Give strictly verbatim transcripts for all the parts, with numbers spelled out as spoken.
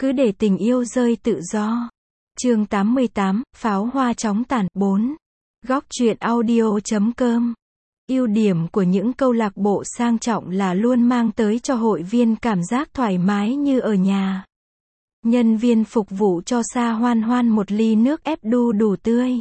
Cứ để tình yêu rơi tự do. Chương tám mươi tám, pháo hoa chóng tàn. bốn. Góc truyện audio chấm com. Ưu điểm của những câu lạc bộ sang trọng là luôn mang tới cho hội viên cảm giác thoải mái như ở nhà. Nhân viên phục vụ cho Sa Hoan Hoan một ly nước ép đu đủ tươi.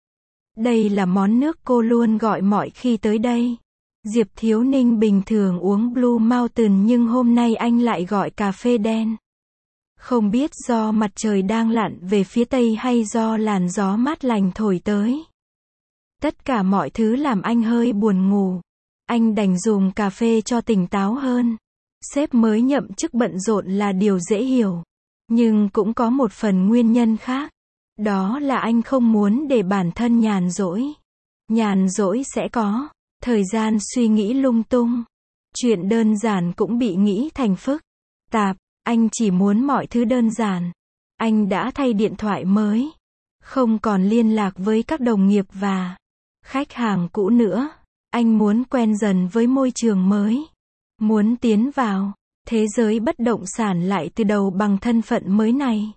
Đây là món nước cô luôn gọi mọi khi tới đây. Diệp Thiếu Ninh bình thường uống Blue Mountain nhưng hôm nay anh lại gọi cà phê đen. Không biết do mặt trời đang lặn về phía tây hay do làn gió mát lành thổi tới. Tất cả mọi thứ làm anh hơi buồn ngủ. Anh đành dùng cà phê cho tỉnh táo hơn. Sếp mới nhậm chức bận rộn là điều dễ hiểu. Nhưng cũng có một phần nguyên nhân khác. Đó là anh không muốn để bản thân nhàn rỗi. Nhàn rỗi sẽ có thời gian suy nghĩ lung tung. Chuyện đơn giản cũng bị nghĩ thành phức tạp. Anh chỉ muốn mọi thứ đơn giản. Anh đã thay điện thoại mới. Không còn liên lạc với các đồng nghiệp và khách hàng cũ nữa. Anh muốn quen dần với môi trường mới. Muốn tiến vào thế giới bất động sản lại từ đầu bằng thân phận mới này.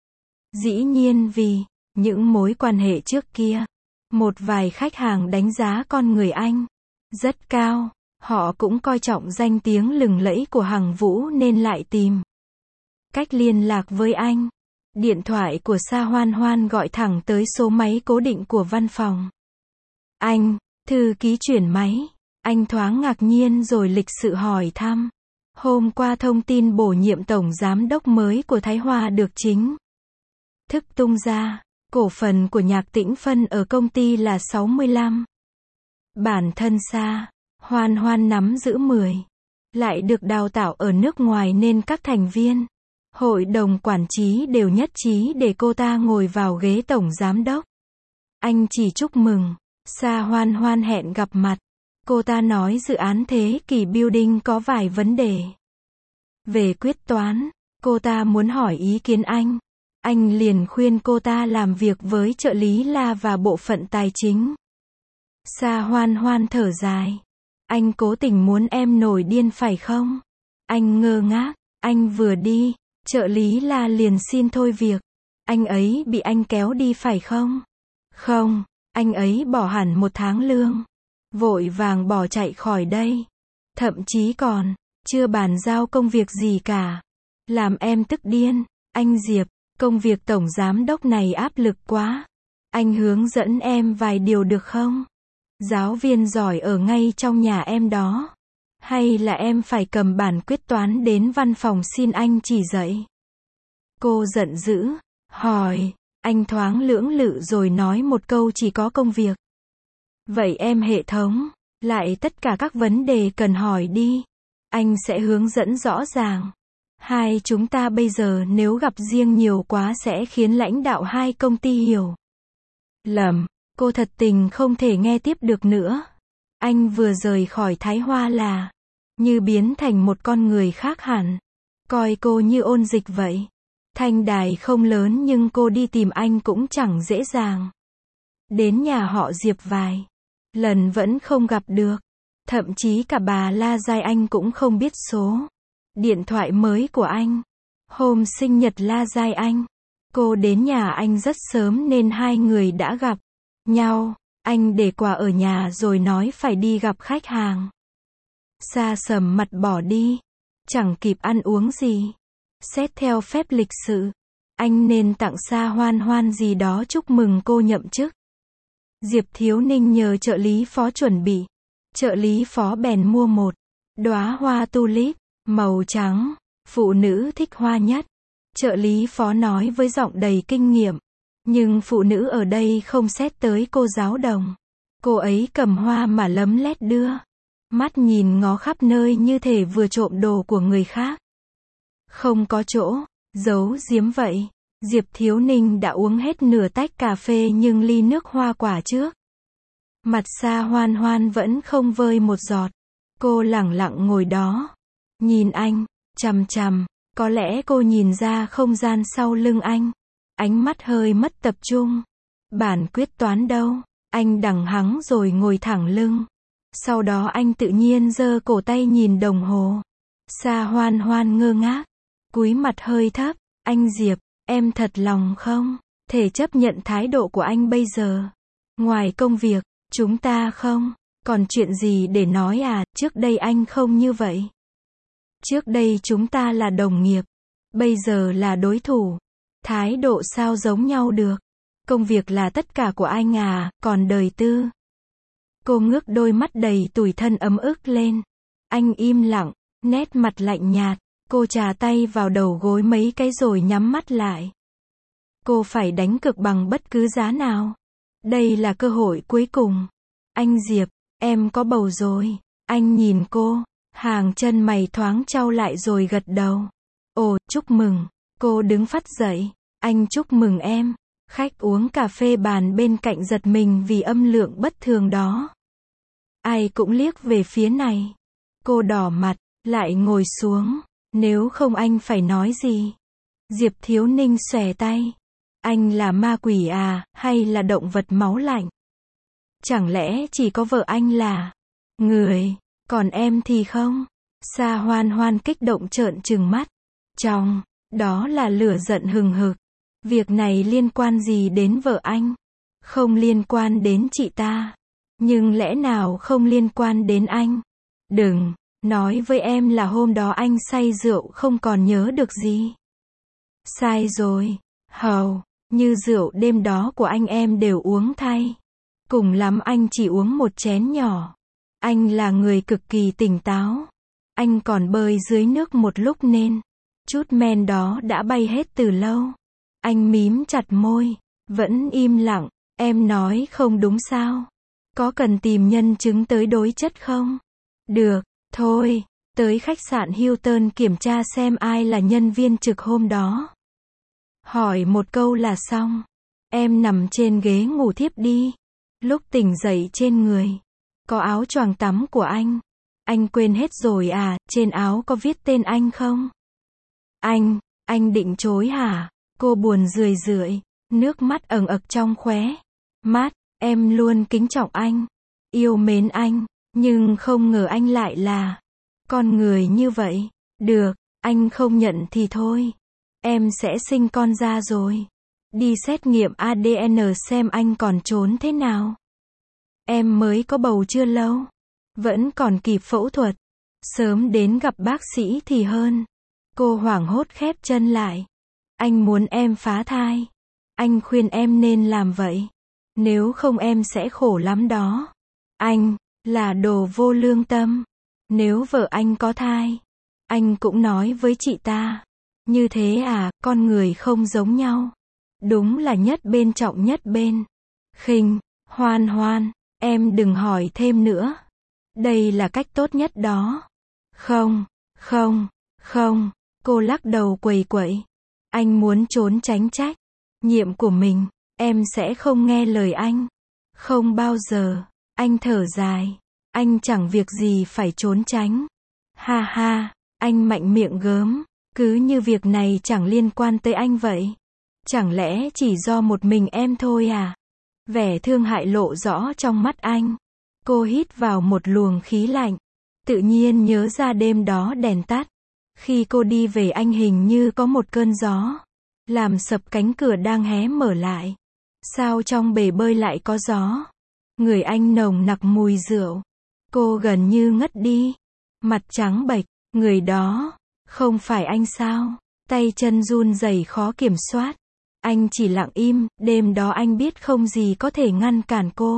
Dĩ nhiên vì những mối quan hệ trước kia, một vài khách hàng đánh giá con người anh rất cao. Họ cũng coi trọng danh tiếng lừng lẫy của Hằng Vũ nên lại tìm cách liên lạc với anh. Điện thoại của Sa Hoan Hoan gọi thẳng tới số máy cố định của văn phòng. Anh, thư ký chuyển máy. Anh thoáng ngạc nhiên rồi lịch sự hỏi thăm. Hôm qua thông tin bổ nhiệm tổng giám đốc mới của Thái Hoa được chính thức tung ra. Cổ phần của Nhạc Tĩnh Phân ở công ty là sáu mươi lăm. Bản thân Sa Hoan Hoan nắm giữ mười. Lại được đào tạo ở nước ngoài nên các thành viên hội đồng quản trị đều nhất trí để cô ta ngồi vào ghế tổng giám đốc. Anh chỉ chúc mừng. Sa Hoan Hoan hẹn gặp mặt. Cô ta nói dự án Thế Kỷ Building có vài vấn đề về quyết toán. Cô ta muốn hỏi ý kiến anh. Anh liền khuyên cô ta làm việc với trợ lý La và bộ phận tài chính. Sa Hoan Hoan thở dài. Anh cố tình muốn em nổi điên phải không? Anh ngơ ngác. Anh vừa đi, trợ lý La liền xin thôi việc. Anh ấy bị anh kéo đi phải không? Không, anh ấy bỏ hẳn một tháng lương. Vội vàng bỏ chạy khỏi đây. Thậm chí còn chưa bàn giao công việc gì cả. Làm em tức điên. Anh Diệp, công việc tổng giám đốc này áp lực quá. Anh hướng dẫn em vài điều được không? Giáo viên giỏi ở ngay trong nhà em đó. Hay là em phải cầm bản quyết toán đến văn phòng xin anh chỉ dạy? Cô giận dữ, hỏi. Anh thoáng lưỡng lự rồi nói một câu chỉ có công việc. Vậy em hệ thống lại tất cả các vấn đề cần hỏi đi. Anh sẽ hướng dẫn rõ ràng. Hai chúng ta bây giờ nếu gặp riêng nhiều quá sẽ khiến lãnh đạo hai công ty hiểu lầm. Cô thật tình không thể nghe tiếp được nữa. Anh vừa rời khỏi Thái Hoa là như biến thành một con người khác hẳn. Coi cô như ôn dịch vậy. Thanh đài không lớn nhưng cô đi tìm anh cũng chẳng dễ dàng. Đến nhà họ Diệp vài lần vẫn không gặp được. Thậm chí cả bà La Giai anh cũng không biết số điện thoại mới của anh. Hôm sinh nhật La Giai anh, cô đến nhà anh rất sớm nên hai người đã gặp nhau. Anh để quà ở nhà rồi nói phải đi gặp khách hàng. Sa sầm mặt bỏ đi. Chẳng kịp ăn uống gì. Xét theo phép lịch sự, anh nên tặng Sa Hoan Hoan gì đó chúc mừng cô nhậm chức. Diệp Thiếu Ninh nhờ trợ lý phó chuẩn bị. Trợ lý phó bèn mua một đóa hoa tulip màu trắng. Phụ nữ thích hoa nhất. Trợ lý phó nói với giọng đầy kinh nghiệm. Nhưng phụ nữ ở đây không xét tới cô giáo đồng. Cô ấy cầm hoa mà lấm lét đưa. Mắt nhìn ngó khắp nơi như thể vừa trộm đồ của người khác. Không có chỗ giấu giếm vậy. Diệp Thiếu Ninh đã uống hết nửa tách cà phê nhưng ly nước hoa quả trước mặt Sa Hoan Hoan vẫn không vơi một giọt. Cô lẳng lặng ngồi đó. Nhìn anh, chằm chằm. Có lẽ cô nhìn ra không gian sau lưng anh. Ánh mắt hơi mất tập trung. Bản quyết toán đâu? Anh đằng hắng rồi ngồi thẳng lưng. Sau đó anh tự nhiên giơ cổ tay nhìn đồng hồ. Sa Hoan Hoan ngơ ngác. Cúi mặt hơi thấp. Anh Diệp, em thật lòng không thể chấp nhận thái độ của anh bây giờ? Ngoài công việc, chúng ta không còn chuyện gì để nói à? Trước đây anh không như vậy. Trước đây chúng ta là đồng nghiệp, bây giờ là đối thủ. Thái độ sao giống nhau được? Công việc là tất cả của anh à, còn đời tư? Cô ngước đôi mắt đầy tủi thân ấm ức lên. Anh im lặng, nét mặt lạnh nhạt. Cô chà tay vào đầu gối mấy cái rồi nhắm mắt lại. Cô phải đánh cược bằng bất cứ giá nào. Đây là cơ hội cuối cùng. Anh Diệp, em có bầu rồi. Anh nhìn cô, hàng chân mày thoáng chau lại rồi gật đầu. Ồ, chúc mừng. Cô đứng phắt dậy. Anh chúc mừng em. Khách uống cà phê bàn bên cạnh giật mình vì âm lượng bất thường đó. Ai cũng liếc về phía này. Cô đỏ mặt, lại ngồi xuống. Nếu không anh phải nói gì? Diệp Thiếu Ninh xòe tay. Anh là ma quỷ à, hay là động vật máu lạnh? Chẳng lẽ chỉ có vợ anh là người, còn em thì không? Sa Hoan Hoan kích động trợn trừng mắt. Trong đó là lửa giận hừng hực. Việc này liên quan gì đến vợ anh? Không liên quan đến chị ta. Nhưng lẽ nào không liên quan đến anh? Đừng nói với em là hôm đó anh say rượu không còn nhớ được gì. Sai rồi. Hầu như rượu đêm đó của anh em đều uống thay. Cùng lắm anh chỉ uống một chén nhỏ. Anh là người cực kỳ tỉnh táo. Anh còn bơi dưới nước một lúc nên chút men đó đã bay hết từ lâu. Anh mím chặt môi, vẫn im lặng. Em nói không đúng sao? Có cần tìm nhân chứng tới đối chất không? Được, thôi, tới khách sạn Hilton kiểm tra xem ai là nhân viên trực hôm đó. Hỏi một câu là xong. Em nằm trên ghế ngủ thiếp đi. Lúc tỉnh dậy trên người có áo choàng tắm của anh. Anh quên hết rồi à, trên áo có viết tên anh không? Anh, anh định chối hả? Cô buồn rười rượi, nước mắt ẩn ực trong khóe mắt. Em luôn kính trọng anh, yêu mến anh, nhưng không ngờ anh lại là con người như vậy. Được, anh không nhận thì thôi. Em sẽ sinh con ra rồi. Đi xét nghiệm a đê en xem anh còn trốn thế nào. Em mới có bầu chưa lâu. Vẫn còn kịp phẫu thuật. Sớm đến gặp bác sĩ thì hơn. Cô hoảng hốt khép chân lại. Anh muốn em phá thai. Anh khuyên em nên làm vậy. Nếu không em sẽ khổ lắm đó. Anh là đồ vô lương tâm. Nếu vợ anh có thai, anh cũng nói với chị ta. Như thế à, con người không giống nhau. Đúng là nhất bên trọng nhất bên khinh. Hoan Hoan, em đừng hỏi thêm nữa. Đây là cách tốt nhất đó. Không, không, không. Cô lắc đầu quầy quậy. Anh muốn trốn tránh trách nhiệm của mình. Em sẽ không nghe lời anh. Không bao giờ. Anh thở dài. Anh chẳng việc gì phải trốn tránh. Ha ha, anh mạnh miệng gớm. Cứ như việc này chẳng liên quan tới anh vậy. Chẳng lẽ chỉ do một mình em thôi à? Vẻ thương hại lộ rõ trong mắt anh. Cô hít vào một luồng khí lạnh. Tự nhiên nhớ ra đêm đó đèn tắt. Khi cô đi về anh hình như có một cơn gió làm sập cánh cửa đang hé mở lại. Sao trong bể bơi lại có gió? Người anh nồng nặc mùi rượu. Cô gần như ngất đi. Mặt trắng bệch. Người đó không phải anh sao? Tay chân run rẩy khó kiểm soát. Anh chỉ lặng im. Đêm đó anh biết không gì có thể ngăn cản cô.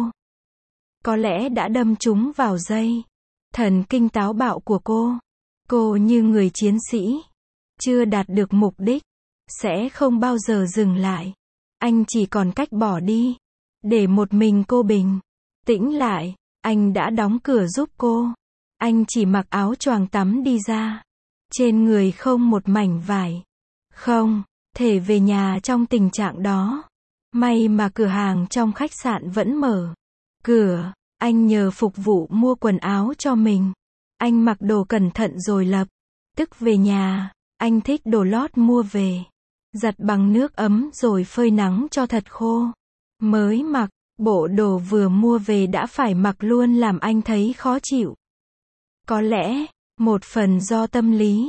Có lẽ đã đâm trúng vào dây thần kinh táo bạo của cô. Cô như người chiến sĩ chưa đạt được mục đích, sẽ không bao giờ dừng lại. Anh chỉ còn cách bỏ đi, để một mình cô bình tĩnh lại. Anh đã đóng cửa giúp cô. Anh chỉ mặc áo choàng tắm đi ra. Trên người không một mảnh vải. Không thể về nhà trong tình trạng đó. May mà cửa hàng trong khách sạn vẫn mở cửa. Anh nhờ phục vụ mua quần áo cho mình. Anh mặc đồ cẩn thận rồi lập tức về nhà. Anh thích đồ lót mua về, giặt bằng nước ấm rồi phơi nắng cho thật khô. Mới mặc, bộ đồ vừa mua về đã phải mặc luôn làm anh thấy khó chịu. Có lẽ, một phần do tâm lý.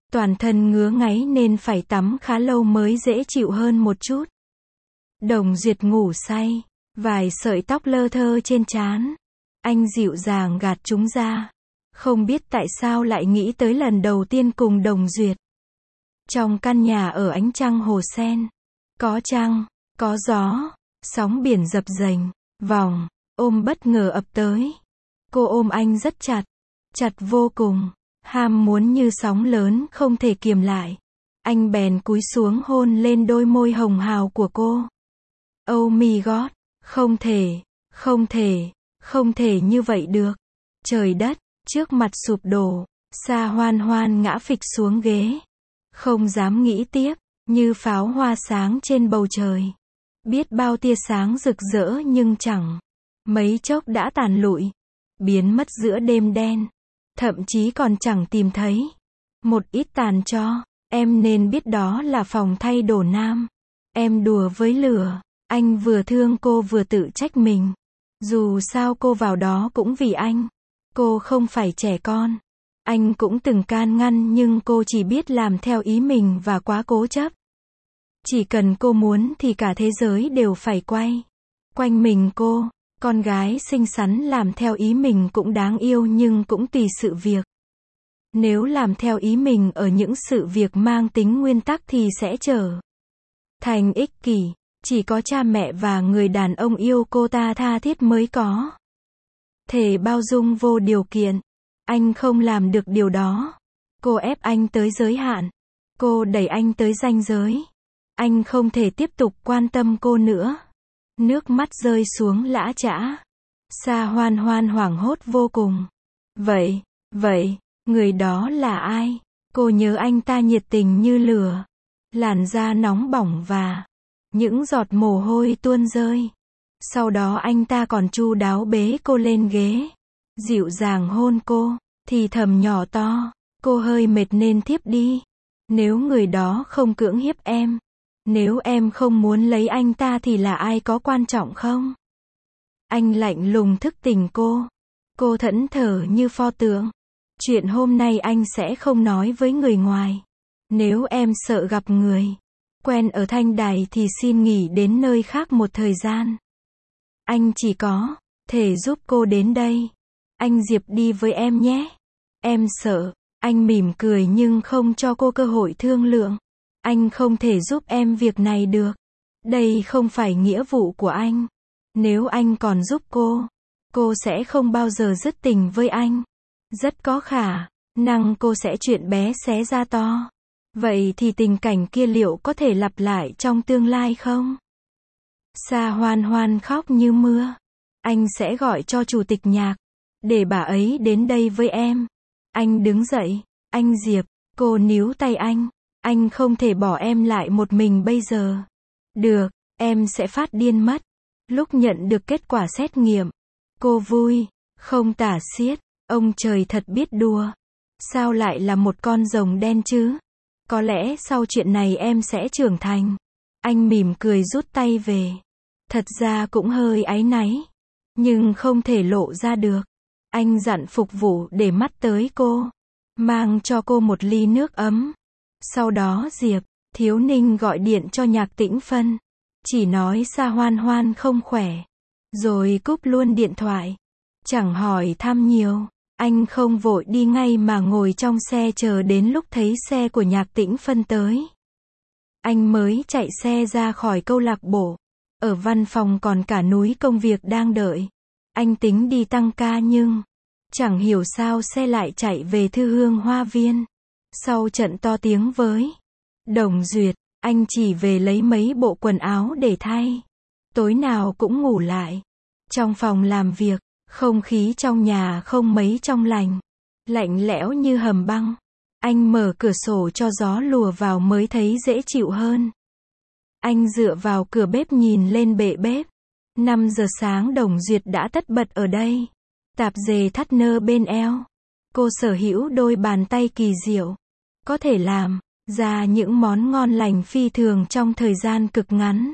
Toàn thân ngứa ngáy nên phải tắm khá lâu mới dễ chịu hơn một chút. Đồng Duyệt ngủ say, vài sợi tóc lơ thơ trên trán. Anh dịu dàng gạt chúng ra. Không biết tại sao lại nghĩ tới lần đầu tiên cùng Đồng Duyệt. Trong căn nhà ở ánh trăng hồ sen. Có trăng, có gió, sóng biển dập dềnh, vòng, ôm bất ngờ ập tới. Cô ôm anh rất chặt, chặt vô cùng, ham muốn như sóng lớn không thể kiềm lại. Anh bèn cúi xuống hôn lên đôi môi hồng hào của cô. Oh my god, không thể, không thể, không thể như vậy được. Trời đất, trước mặt sụp đổ, Sa Hoan Hoan ngã phịch xuống ghế. Không dám nghĩ tiếp, như pháo hoa sáng trên bầu trời. Biết bao tia sáng rực rỡ nhưng chẳng mấy chốc đã tàn lụi, biến mất giữa đêm đen. Thậm chí còn chẳng tìm thấy một ít tàn tro. Em nên biết đó là phòng thay đồ nam. Em đùa với lửa. Anh vừa thương cô vừa tự trách mình. Dù sao cô vào đó cũng vì anh. Cô không phải trẻ con. Anh cũng từng can ngăn nhưng cô chỉ biết làm theo ý mình và quá cố chấp. Chỉ cần cô muốn thì cả thế giới đều phải quay quanh mình cô. Con gái xinh xắn làm theo ý mình cũng đáng yêu nhưng cũng tùy sự việc. Nếu làm theo ý mình ở những sự việc mang tính nguyên tắc thì sẽ trở thành ích kỷ. Chỉ có cha mẹ và người đàn ông yêu cô ta tha thiết mới có thể bao dung vô điều kiện. Anh không làm được điều đó. Cô ép anh tới giới hạn. Cô đẩy anh tới ranh giới. Anh không thể tiếp tục quan tâm cô nữa. Nước mắt rơi xuống lã chã. Sa Hoan Hoan hoảng hốt vô cùng. Vậy, vậy, người đó là ai? Cô nhớ anh ta nhiệt tình như lửa. Làn da nóng bỏng và những giọt mồ hôi tuôn rơi. Sau đó anh ta còn chu đáo bế cô lên ghế. Dịu dàng hôn cô, thì thầm nhỏ to. Cô hơi mệt nên thiếp đi. Nếu người đó không cưỡng hiếp em. Nếu em không muốn lấy anh ta thì là ai có quan trọng không? Anh lạnh lùng thức tỉnh cô. Cô thẫn thờ như pho tượng. Chuyện hôm nay anh sẽ không nói với người ngoài. Nếu em sợ gặp người quen ở Thanh Đài thì xin nghỉ đến nơi khác một thời gian. Anh chỉ có thể giúp cô đến đây. Anh Diệp đi với em nhé. Em sợ. Anh mỉm cười nhưng không cho cô cơ hội thương lượng. Anh không thể giúp em việc này được. Đây không phải nghĩa vụ của anh. Nếu anh còn giúp cô, cô sẽ không bao giờ dứt tình với anh. Rất có khả năng cô sẽ chuyện bé xé ra to. Vậy thì tình cảnh kia liệu có thể lặp lại trong tương lai không? Sa Hoan Hoan khóc như mưa. Anh sẽ gọi cho chủ tịch nhạc, để bà ấy đến đây với em. Anh đứng dậy. Anh Diệp, cô níu tay anh. Anh không thể bỏ em lại một mình bây giờ. Được, em sẽ phát điên mất. Lúc nhận được kết quả xét nghiệm, cô vui không tả xiết. Ông trời thật biết đùa. Sao lại là một con rồng đen chứ? Có lẽ sau chuyện này em sẽ trưởng thành. Anh mỉm cười rút tay về. Thật ra cũng hơi áy náy, nhưng không thể lộ ra được. Anh dặn phục vụ để mắt tới cô, mang cho cô một ly nước ấm. Sau đó Diệp, Thiếu Ninh gọi điện cho Nhạc Tĩnh Phân. Chỉ nói Sa Hoan Hoan không khỏe. Rồi cúp luôn điện thoại. Chẳng hỏi thăm nhiều. Anh không vội đi ngay mà ngồi trong xe chờ đến lúc thấy xe của Nhạc Tĩnh Phân tới. Anh mới chạy xe ra khỏi câu lạc bộ. Ở văn phòng còn cả núi công việc đang đợi. Anh tính đi tăng ca nhưng chẳng hiểu sao xe lại chạy về Thư Hương Hoa Viên. Sau trận to tiếng với Đồng Duyệt, anh chỉ về lấy mấy bộ quần áo để thay. Tối nào cũng ngủ lại trong phòng làm việc. Không khí trong nhà không mấy trong lành, lạnh lẽo như hầm băng. Anh mở cửa sổ cho gió lùa vào mới thấy dễ chịu hơn. Anh dựa vào cửa bếp nhìn lên bệ bếp. năm giờ sáng Đồng Duyệt đã tất bật ở đây. Tạp dề thắt nơ bên eo. Cô sở hữu đôi bàn tay kỳ diệu. Có thể làm ra những món ngon lành phi thường trong thời gian cực ngắn.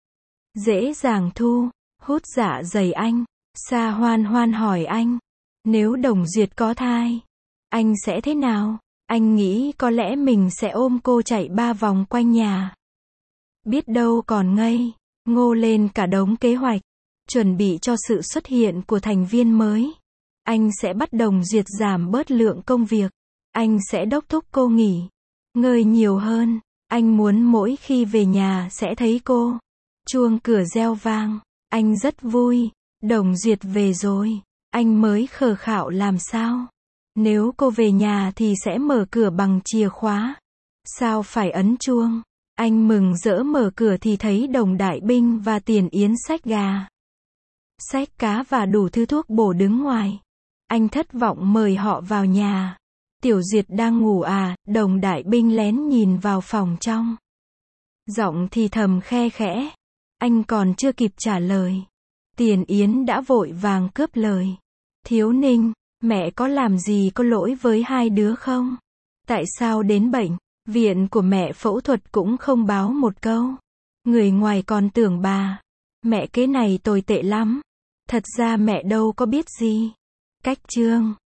Dễ dàng thu hút dạ dày anh. Sa Hoan Hoan hỏi anh, nếu Đồng Duyệt có thai, anh sẽ thế nào? Anh nghĩ có lẽ mình sẽ ôm cô chạy ba vòng quanh nhà. Biết đâu còn ngây, ngô lên cả đống kế hoạch, chuẩn bị cho sự xuất hiện của thành viên mới. Anh sẽ bắt đồng duyệt giảm bớt lượng công việc. Anh sẽ đốc thúc cô nghỉ ngơi nhiều hơn. Anh muốn mỗi khi về nhà sẽ thấy cô. Chuông cửa reo vang. Anh rất vui. Đồng duyệt về rồi. Anh mới khờ khạo làm sao? Nếu cô về nhà thì sẽ mở cửa bằng chìa khóa. Sao phải ấn chuông? Anh mừng rỡ mở cửa thì thấy Đồng Đại Binh và Tiền Yến xách gà, xách cá và đủ thứ thuốc bổ đứng ngoài. Anh thất vọng mời họ vào nhà. Tiểu Duyệt đang ngủ à? Đồng Đại Binh lén nhìn vào phòng trong. Giọng thì thầm khe khẽ. Anh còn chưa kịp trả lời. Tiền Yến đã vội vàng cướp lời. Thiếu Ninh, mẹ có làm gì có lỗi với hai đứa không? Tại sao đến bệnh viện của mẹ phẫu thuật cũng không báo một câu? Người ngoài còn tưởng bà mẹ kế này tồi tệ lắm. Thật ra mẹ đâu có biết gì. Cách chương